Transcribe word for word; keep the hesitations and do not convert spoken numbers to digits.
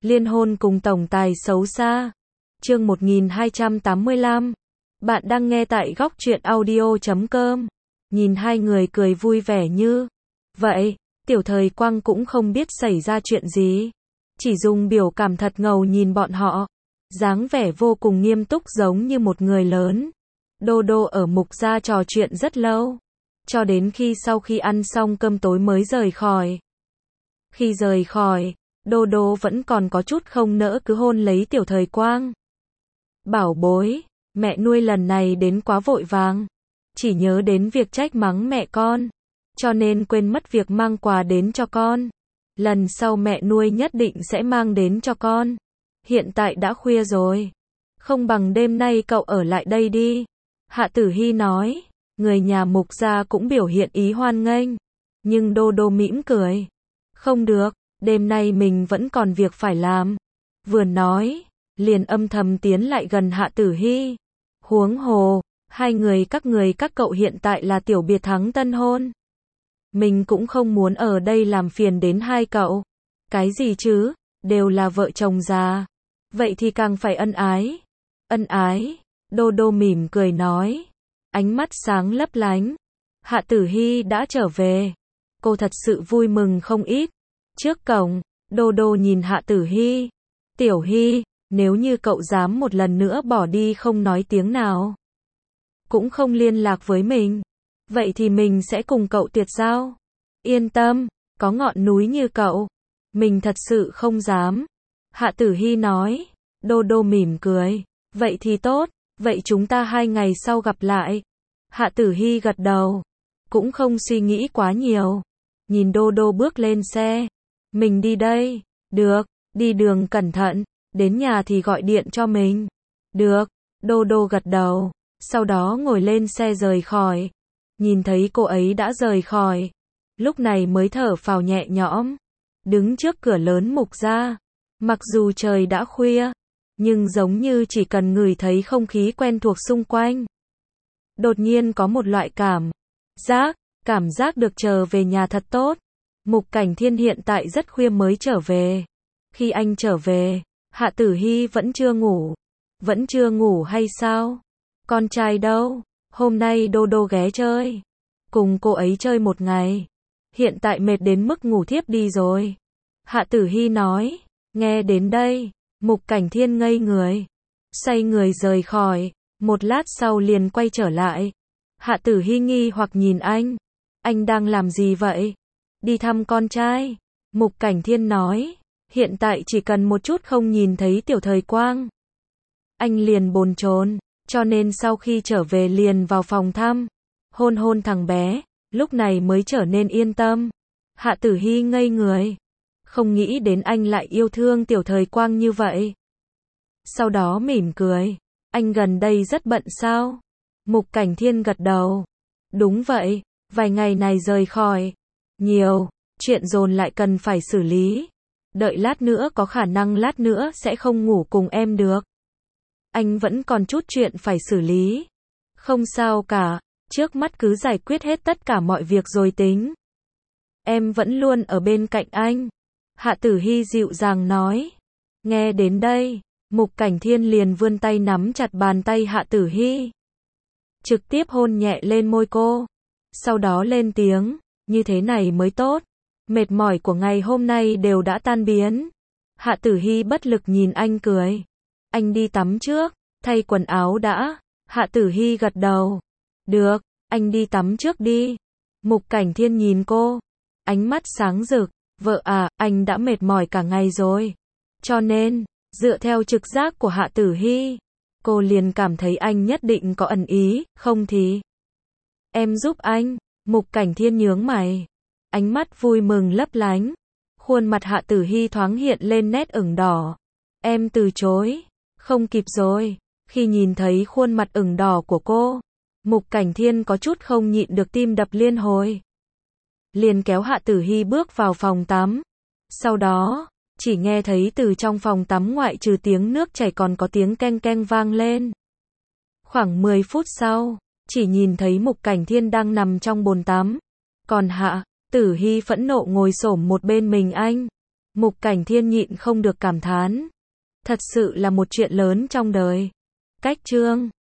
Liên hôn cùng tổng tài xấu xa. Chương một nghìn hai trăm tám mươi lăm. Bạn đang nghe tại góc truyện audio chấm com. Nhìn hai người cười vui vẻ như vậy, Tiểu Thời Quang cũng không biết xảy ra chuyện gì. Chỉ dùng biểu cảm thật ngầu nhìn bọn họ. Dáng vẻ vô cùng nghiêm túc giống như một người lớn. Đô Đô ở Mục gia trò chuyện rất lâu. Cho đến khi sau khi ăn xong cơm tối mới rời khỏi. Khi rời khỏi, Đô Đô vẫn còn có chút không nỡ cứ hôn lấy Tiểu Thời Quang. Bảo bối, mẹ nuôi lần này đến quá vội vàng. Chỉ nhớ đến việc trách mắng mẹ con. Cho nên quên mất việc mang quà đến cho con. Lần sau mẹ nuôi nhất định sẽ mang đến cho con. Hiện tại đã khuya rồi. Không bằng đêm nay cậu ở lại đây đi. Hạ Tử Hy nói. Người nhà Mục gia cũng biểu hiện ý hoan nghênh. Nhưng Đô Đô mỉm cười. Không được, đêm nay mình vẫn còn việc phải làm. Vừa nói, liền âm thầm tiến lại gần Hạ Tử Hy. Huống hồ, hai người các người các cậu hiện tại là tiểu biệt thắng tân hôn. Mình cũng không muốn ở đây làm phiền đến hai cậu. Cái gì chứ, đều là vợ chồng già. Vậy thì càng phải ân ái. Ân ái, Đô Đô mỉm cười nói. Ánh mắt sáng lấp lánh. Hạ Tử Hy đã trở về. Cô thật sự vui mừng không ít. Trước cổng, Đô Đô nhìn Hạ Tử Hy. Tiểu Hy, nếu như cậu dám một lần nữa bỏ đi không nói tiếng nào, cũng không liên lạc với mình, vậy thì mình sẽ cùng cậu tuyệt giao. Yên tâm, có ngọn núi như cậu, mình thật sự không dám. Hạ Tử Hy nói. Đô Đô mỉm cười. Vậy thì tốt, vậy chúng ta hai ngày sau gặp lại. Hạ Tử Hy gật đầu. Cũng không suy nghĩ quá nhiều. Nhìn Đô Đô bước lên xe. Mình đi đây. Được, đi đường cẩn thận. Đến nhà thì gọi điện cho mình. Được, Đô Đô gật đầu. Sau đó ngồi lên xe rời khỏi. Nhìn thấy cô ấy đã rời khỏi. Lúc này mới thở phào nhẹ nhõm. Đứng trước cửa lớn Mục gia. Mặc dù trời đã khuya, nhưng giống như chỉ cần ngửi thấy không khí quen thuộc xung quanh. Đột nhiên có một loại cảm giác, cảm giác được trở về nhà thật tốt. Mục Cảnh Thiên hiện tại rất khuya mới trở về. Khi anh trở về, Hạ Tử Hy vẫn chưa ngủ. Vẫn chưa ngủ hay sao? Con trai đâu? Hôm nay Đô Đô ghé chơi. Cùng cô ấy chơi một ngày. Hiện tại mệt đến mức ngủ thiếp đi rồi. Hạ Tử Hy nói. Nghe đến đây, Mục Cảnh Thiên ngây người. Xoay người rời khỏi. Một lát sau liền quay trở lại. Hạ Tử Hy nghi hoặc nhìn anh. Anh đang làm gì vậy? Đi thăm con trai. Mục Cảnh Thiên nói. Hiện tại chỉ cần một chút không nhìn thấy Tiểu Thời Quang, anh liền bồn chồn, cho nên sau khi trở về liền vào phòng thăm. Hôn hôn thằng bé, lúc này mới trở nên yên tâm. Hạ Tử Hy ngây người. Không nghĩ đến anh lại yêu thương Tiểu Thời Quang như vậy. Sau đó mỉm cười. Anh gần đây rất bận sao? Mục Cảnh Thiên gật đầu. Đúng vậy, vài ngày này rời khỏi. Nhiều, chuyện dồn lại cần phải xử lý. Đợi lát nữa có khả năng lát nữa sẽ không ngủ cùng em được. Anh vẫn còn chút chuyện phải xử lý. Không sao cả, trước mắt cứ giải quyết hết tất cả mọi việc rồi tính. Em vẫn luôn ở bên cạnh anh. Hạ Tử Hy dịu dàng nói. Nghe đến đây, Mục Cảnh Thiên liền vươn tay nắm chặt bàn tay Hạ Tử Hy. Trực tiếp hôn nhẹ lên môi cô. Sau đó lên tiếng, như thế này mới tốt. Mệt mỏi của ngày hôm nay đều đã tan biến. Hạ Tử Hy bất lực nhìn anh cười. Anh đi tắm trước, thay quần áo đã. Hạ Tử Hy gật đầu. Được, anh đi tắm trước đi. Mục Cảnh Thiên nhìn cô. Ánh mắt sáng rực. Vợ à, anh đã mệt mỏi cả ngày rồi. Cho nên, dựa theo trực giác của Hạ Tử Hy, cô liền cảm thấy anh nhất định có ẩn ý, không thì em giúp anh. Mục Cảnh Thiên nhướng mày. Ánh mắt vui mừng lấp lánh. Khuôn mặt Hạ Tử Hy thoáng hiện lên nét ửng đỏ. Em từ chối. Không kịp rồi. Khi nhìn thấy khuôn mặt ửng đỏ của cô, Mục Cảnh Thiên có chút không nhịn được tim đập liên hồi. Liền kéo Hạ Tử Hy bước vào phòng tắm. Sau đó, chỉ nghe thấy từ trong phòng tắm ngoại trừ tiếng nước chảy còn có tiếng keng keng vang lên. Khoảng mười phút sau, chỉ nhìn thấy Mục Cảnh Thiên đang nằm trong bồn tắm. Còn Hạ Tử Hy phẫn nộ ngồi xổm một bên mình anh. Mục Cảnh Thiên nhịn không được cảm thán. Thật sự là một chuyện lớn trong đời. Cách chương